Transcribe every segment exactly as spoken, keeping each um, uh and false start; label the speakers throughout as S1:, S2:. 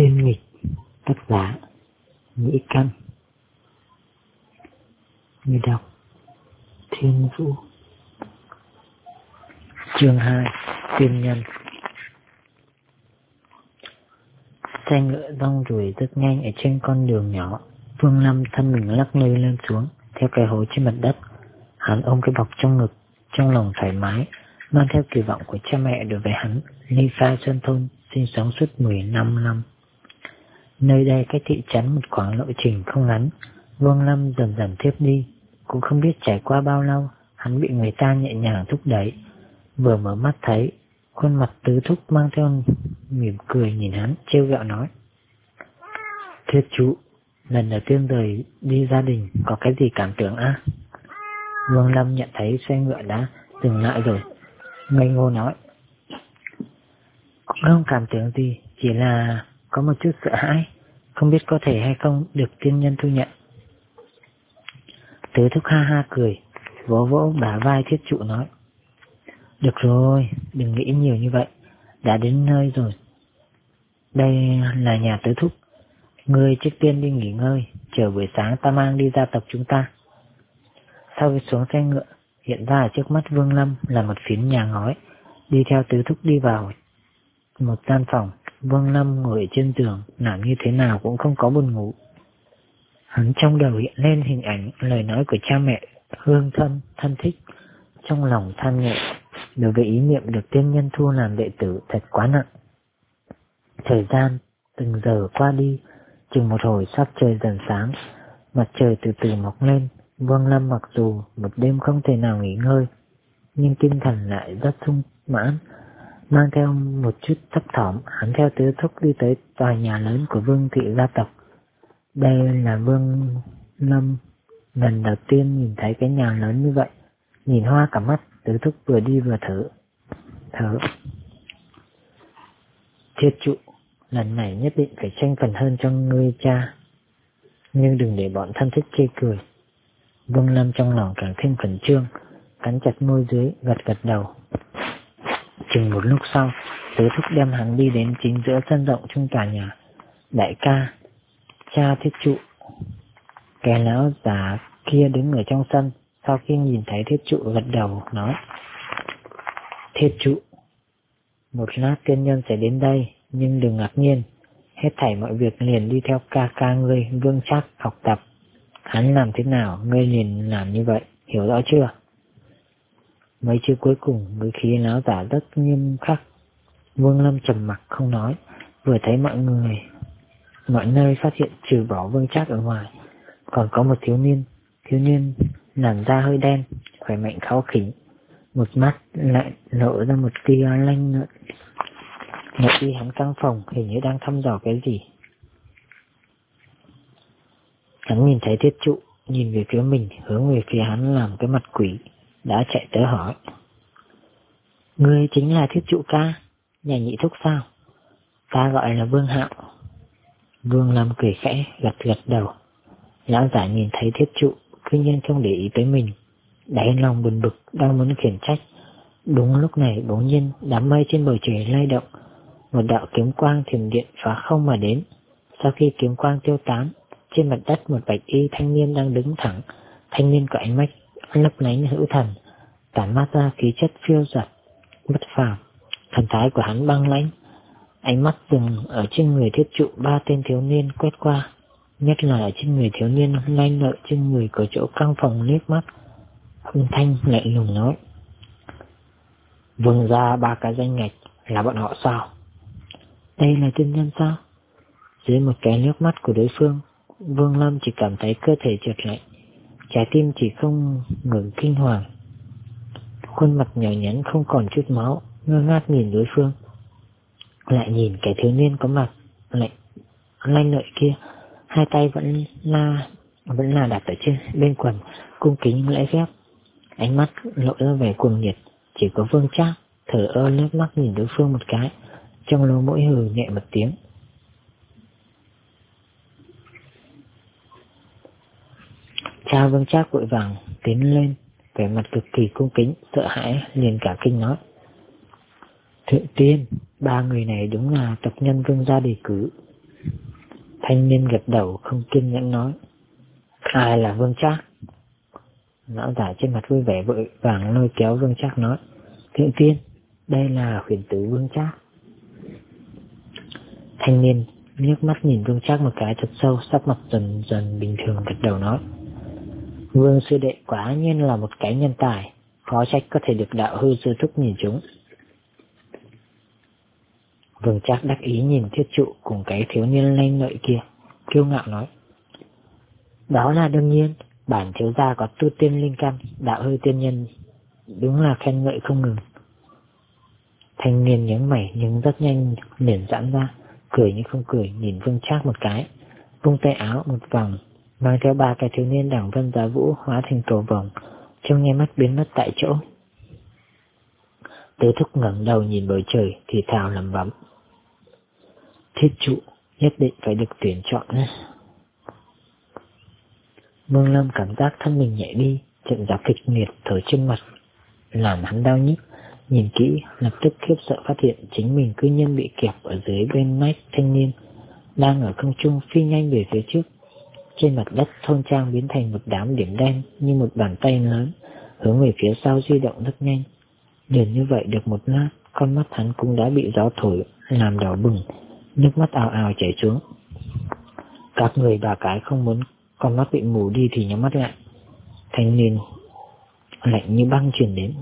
S1: Tiên nghịch, tác giả Nhĩ Căn. Người đọc Thiên Vũ. Chương hai. Tiên nhân. Xe ngựa rong ruổi rất nhanh ở trên con đường nhỏ. Vương Lâm thân mình lắc lư lên xuống theo cái hố trên mặt đất. Hắn ôm cái bọc trong ngực, trong lòng thoải mái, mang theo kỳ vọng của cha mẹ đối với hắn. Ly khai Sơn Thôn sinh sống suốt mười lăm năm. Nơi đây cách thị trấn một khoảng lộ trình không ngắn. Vương Lâm dần dần tiếp đi, cũng không biết trải qua bao lâu, hắn bị người ta nhẹ nhàng thúc đẩy. Vừa mở mắt thấy khuôn mặt tứ thúc mang theo mỉm cười nhìn hắn, trêu ghẹo nói: Thiết trụ, lần đầu tiên rời đi gia đình, có cái gì cảm tưởng á? À? Vương Lâm nhận thấy xe ngựa đã dừng lại rồi, ngây ngô nói: Cũng không cảm tưởng gì, chỉ là có một chút sợ hãi, không biết có thể hay không được tiên nhân thu nhận. Tứ thúc ha ha cười, vỗ vỗ bả vai thiết trụ nói: Được rồi, đừng nghĩ nhiều như vậy, đã đến nơi rồi. Đây là nhà tứ thúc, ngươi trước tiên đi nghỉ ngơi, chờ buổi sáng ta mang đi gia tộc chúng ta. Sau khi xuống xe ngựa, hiện ra ở trước mắt Vương Lâm là một phiến nhà ngói. Đi theo tứ thúc đi vào một gian phòng. Vương Lâm ngồi trên giường, làm như thế nào cũng không có buồn ngủ. Hắn trong đầu hiện lên hình ảnh lời nói của cha mẹ, hương thân, thân thích. Trong lòng than nhẹ, đối với ý niệm được tiên nhân thu làm đệ tử thật quá nặng. Thời gian từng giờ qua đi, chừng một hồi sắp trời dần sáng, mặt trời từ từ mọc lên. Vương Lâm mặc dù một đêm không thể nào nghỉ ngơi, nhưng tinh thần lại rất sung mãn. Mang theo một chút thấp thỏm, hắn theo tứ thúc đi tới tòa nhà lớn của Vương thị gia tộc. Đây là Vương Lâm lần đầu tiên nhìn thấy cái nhà lớn như vậy, nhìn hoa cả mắt. Tứ thúc vừa đi vừa thở thở Thiết trụ, lần này nhất định phải tranh phần hơn cho ngươi cha, nhưng đừng để bọn thân thích chê cười. Vương Lâm trong lòng càng thêm khẩn trương, cắn chặt môi dưới, gật gật đầu. Chừng một lúc sau, tứ thúc đem hắn đi đến chính giữa sân rộng trong tòa nhà. Đại ca, cha thiết trụ. Kẻ lão già kia đứng ở trong sân, sau khi nhìn thấy thiết trụ gật đầu nói: Thiết trụ, một lát tiên nhân sẽ đến đây, nhưng đừng ngạc nhiên, hết thảy mọi việc liền đi theo ca ca ngươi Vương Trác học tập. Hắn làm thế nào, ngươi liền làm như vậy, hiểu rõ chưa? Mấy chữ cuối cùng ngữ khí lão giả rất nghiêm khắc. Vương Lâm trầm mặc không nói. Vừa thấy mọi người mọi nơi phát hiện trừ bỏ Vương Trác ở ngoài, còn có một thiếu niên. Thiếu niên làn da hơi đen, khỏe mạnh kháu khỉnh, một mắt lại lộ ra một tia lanh lợi. Một khi hắn căng phòng, hình như đang thăm dò cái gì. Hắn nhìn thấy thiết trụ, nhìn về phía mình, hướng về phía hắn làm cái mặt quỷ, đã chạy tới hỏi: Ngươi chính là thiết trụ ca, nhà nhị thúc sao? Ta gọi là Vương Hạo. Vương Lâm cười khẽ, gật gật đầu. Lão giả nhìn thấy thiết trụ, tuy nhiên không để ý tới mình, đáy lòng buồn bực, đang muốn khiển trách. Đúng lúc này bỗng nhiên đám mây trên bầu trời lay động, một đạo kiếm quang thiểm điện phá không mà đến. Sau khi kiếm quang tiêu tán, trên mặt đất một bạch y thanh niên đang đứng thẳng. Thanh niên có ánh mắt lấp lánh hữu thần, tản mát ra khí chất phiêu dật bất phàm. Thần thái của hắn băng lãnh, ánh mắt dừng ở trên người thiết trụ ba tên thiếu niên quét qua, nhất là ở trên người thiếu niên lanh lợi trên người có chỗ căng phòng liếc mắt, âm thanh lạnh lùng nói: Vương ra ba cái danh ngạch là bọn họ sao? Đây là tiên nhân sao? Dưới một cái nước mắt của đối phương, Vương Lâm chỉ cảm thấy cơ thể trượt lạnh, trái tim chỉ không ngừng kinh hoàng. Khuôn mặt nhỏ nhắn không còn chút máu, ngơ ngác nhìn đối phương, lại nhìn kẻ thiếu niên có mặt lạnh lanh lợi kia, hai tay vẫn là vẫn là đặt ở trên bên quần, cung kính lễ phép, ánh mắt lộ ra vẻ cuồng nhiệt. Chỉ có Vương Trác thở ơ liếc mắt nhìn đối phương một cái, trong lỗ mũi hừ nhẹ một tiếng. Cha Vương Trác vội vàng tiến lên, vẻ mặt cực kỳ cung kính, sợ hãi liền cả kinh nói: Thượng tiên, ba người này đúng là tộc nhân Vương gia đề cử. Thanh niên gật đầu không kiên nhẫn nói: Ai là Vương Trác? Lão giả trên mặt vui vẻ vội vàng lôi kéo Vương Trác nói: Thượng tiên, đây là huyền tử Vương Trác. Thanh niên liếc mắt nhìn Vương Trác một cái thật sâu, sắc mặt dần dần bình thường gật đầu nói: Vương sư đệ quả nhiên là một cái nhân tài, khó trách có thể được đạo hư sư thúc nhìn chúng. Vương Trác đắc ý nhìn Thiết Trụ cùng cái thiếu niên lanh lợi kia, kiêu ngạo nói: Đó là đương nhiên, bản thiếu gia có tu tiên linh căn, đạo hư tiên nhân, đúng là khen ngợi không ngừng. Thanh niên nhướng mày nhưng rất nhanh liền giãn ra, cười như không cười nhìn Vương Trác một cái, vung tay áo một vòng, mang theo ba cái thiếu niên đẳng vân giá vũ hóa thành cầu vồng, trong nháy mắt biến mất tại chỗ. Tứ thúc ngẩng đầu nhìn bầu trời thì thào lẩm bẩm: Thiết Trụ nhất định phải được tuyển chọn. Vương Lâm cảm giác thân mình nhẹ đi, trận gió kịch liệt thổi trên mặt làm hắn đau nhức. Nhìn kỹ lập tức khiếp sợ phát hiện chính mình cư nhiên bị kẹp ở dưới bên mách thanh niên đang ở không trung phi nhanh về phía trước. Trên mặt đất thôn trang biến thành một đám điểm đen như một bàn tay lớn, hướng về phía sau di động rất nhanh. Liền như vậy được một lát, con mắt hắn cũng đã bị gió thổi làm đỏ bừng, nước mắt ào ào chảy xuống. Các người bà cái không muốn con mắt bị mù đi thì nhắm mắt lại. Thanh niên lạnh như băng truyền đến.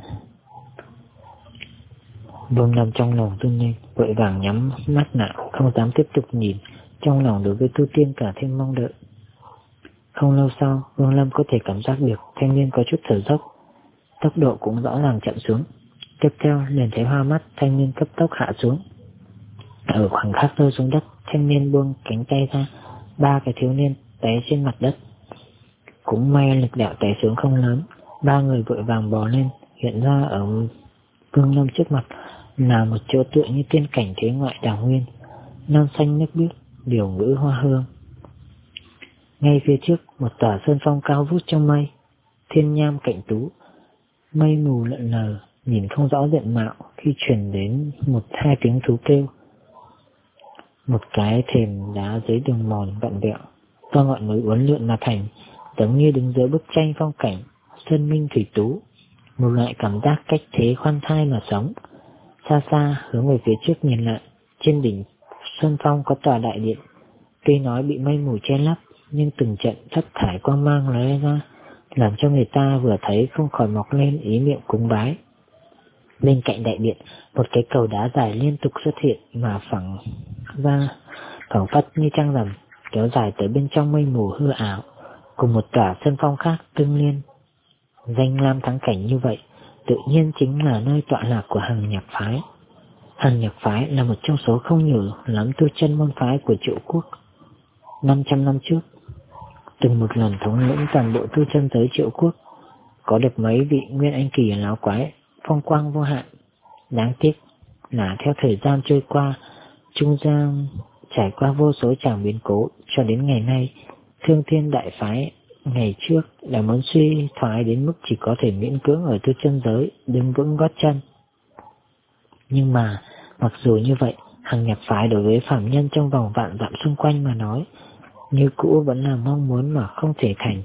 S1: Vương Lâm trong lòng run lên, vội vàng nhắm mắt lại, không dám tiếp tục nhìn, trong lòng đối với tu tiên cả thêm mong đợi. Không lâu sau, Vương Lâm có thể cảm giác được thanh niên có chút thở dốc, tốc độ cũng rõ ràng chậm xuống. Tiếp theo liền thấy hoa mắt thanh niên cấp tốc hạ xuống. Ở khoảng khắc rơi xuống đất, thanh niên buông cánh tay ra, ba cái thiếu niên té trên mặt đất. Cũng may lực đạo té xuống không lớn, ba người vội vàng bò lên, hiện ra ở Vương Lâm trước mặt là một chỗ tựa như tiên cảnh thế ngoại đảo nguyên, non xanh nước biếc, điều ngữ hoa hương. Ngay phía trước một tòa sơn phong cao vút trong mây, thiên nham cạnh tú, mây mù lợn lờ, nhìn không rõ diện mạo khi truyền đến một hai tiếng thú kêu. Một cái thềm đá dưới đường mòn vặn vẹo, do ngọn núi uốn lượn mà thành, giống như đứng dưới bức tranh phong cảnh sơn minh thủy tú, một loại cảm giác cách thế khoan thai mà sống. Xa xa hướng về phía trước nhìn lại, trên đỉnh sơn phong có tòa đại điện, tuy nói bị mây mù che lấp, nhưng từng trận thất thải quang mang lóe ra, làm cho người ta vừa thấy không khỏi mọc lên ý niệm cúng bái. Bên cạnh đại điện, một cái cầu đá dài liên tục xuất hiện mà phẳng ra, phẳng phất như trăng rằm, kéo dài tới bên trong mây mù hư ảo, cùng một tòa sơn phong khác tương liên. Danh lam thắng cảnh như vậy, tự nhiên chính là nơi tọa lạc của Hằng Nhạc Phái. Hằng Nhạc Phái là một trong số không nhiều lắm tu chân môn phái của Triệu Quốc. năm trăm năm trước, từng một lần thống lĩnh toàn bộ tu chân giới Triệu Quốc, có được mấy vị nguyên anh kỳ lão quái, phong quang vô hạn. Đáng tiếc là theo thời gian trôi qua, trung gian trải qua vô số tràng biến cố, cho đến ngày nay, Thương Thiên Đại Phái ngày trước đã muốn suy thoái đến mức chỉ có thể miễn cưỡng ở tu chân giới đứng vững gót chân. Nhưng mà mặc dù như vậy, Hằng Nhạc Phái đối với phạm nhân trong vòng vạn dặm xung quanh mà nói, như cũ vẫn là mong muốn mà không thể thành.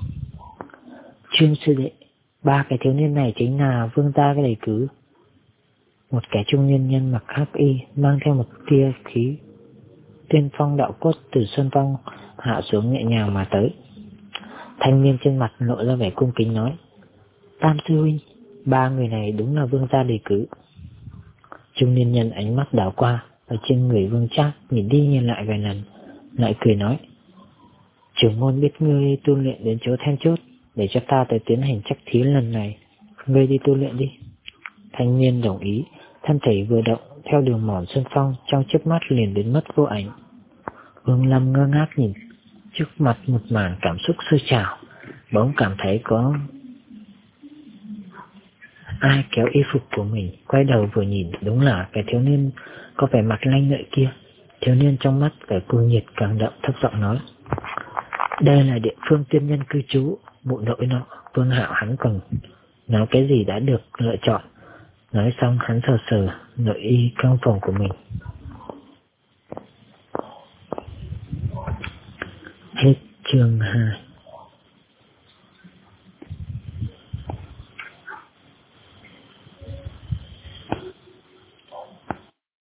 S1: Trương sư đệ, ba cái thiếu niên này chính là Vương gia cái đầy cứ. Một cái trung niên nhân mặc hắc y, mang theo một tia khí tiên phong đạo cốt từ sơn phong hạ xuống nhẹ nhàng mà tới. Thanh niên trên mặt lộ ra vẻ cung kính nói: Tam sư huynh, ba người này đúng là Vương gia đề cử. Trung niên nhân ánh mắt đảo qua ở trên người Vương Trác, nhìn đi nhìn lại vài lần, lại cười nói: Trưởng môn biết ngươi tu luyện đến chỗ then chốt, để cho ta tới tiến hành chắc thí lần này, ngươi đi tu luyện đi. Thanh niên đồng ý, thân thể vừa động theo đường mòn sơn phong, trong chớp mắt liền biến mất vô ảnh. Vương Lâm ngơ ngác nhìn trước mặt một màn cảm xúc sôi trào, bỗng cảm thấy có ai kéo y phục của mình, quay đầu vừa nhìn, đúng là cái thiếu niên có vẻ mặt lanh lợi kia. Thiếu niên trong mắt vẻ cuồng nhiệt càng đậm, thấp giọng nói: Đây là địa phương tiên nhân cư trú, mụ nội nọ. Vương Hạo hắn còn nói cái gì đã được lựa chọn. Nói xong hắn sờ sờ nội y trong phòng của mình. Chương hai.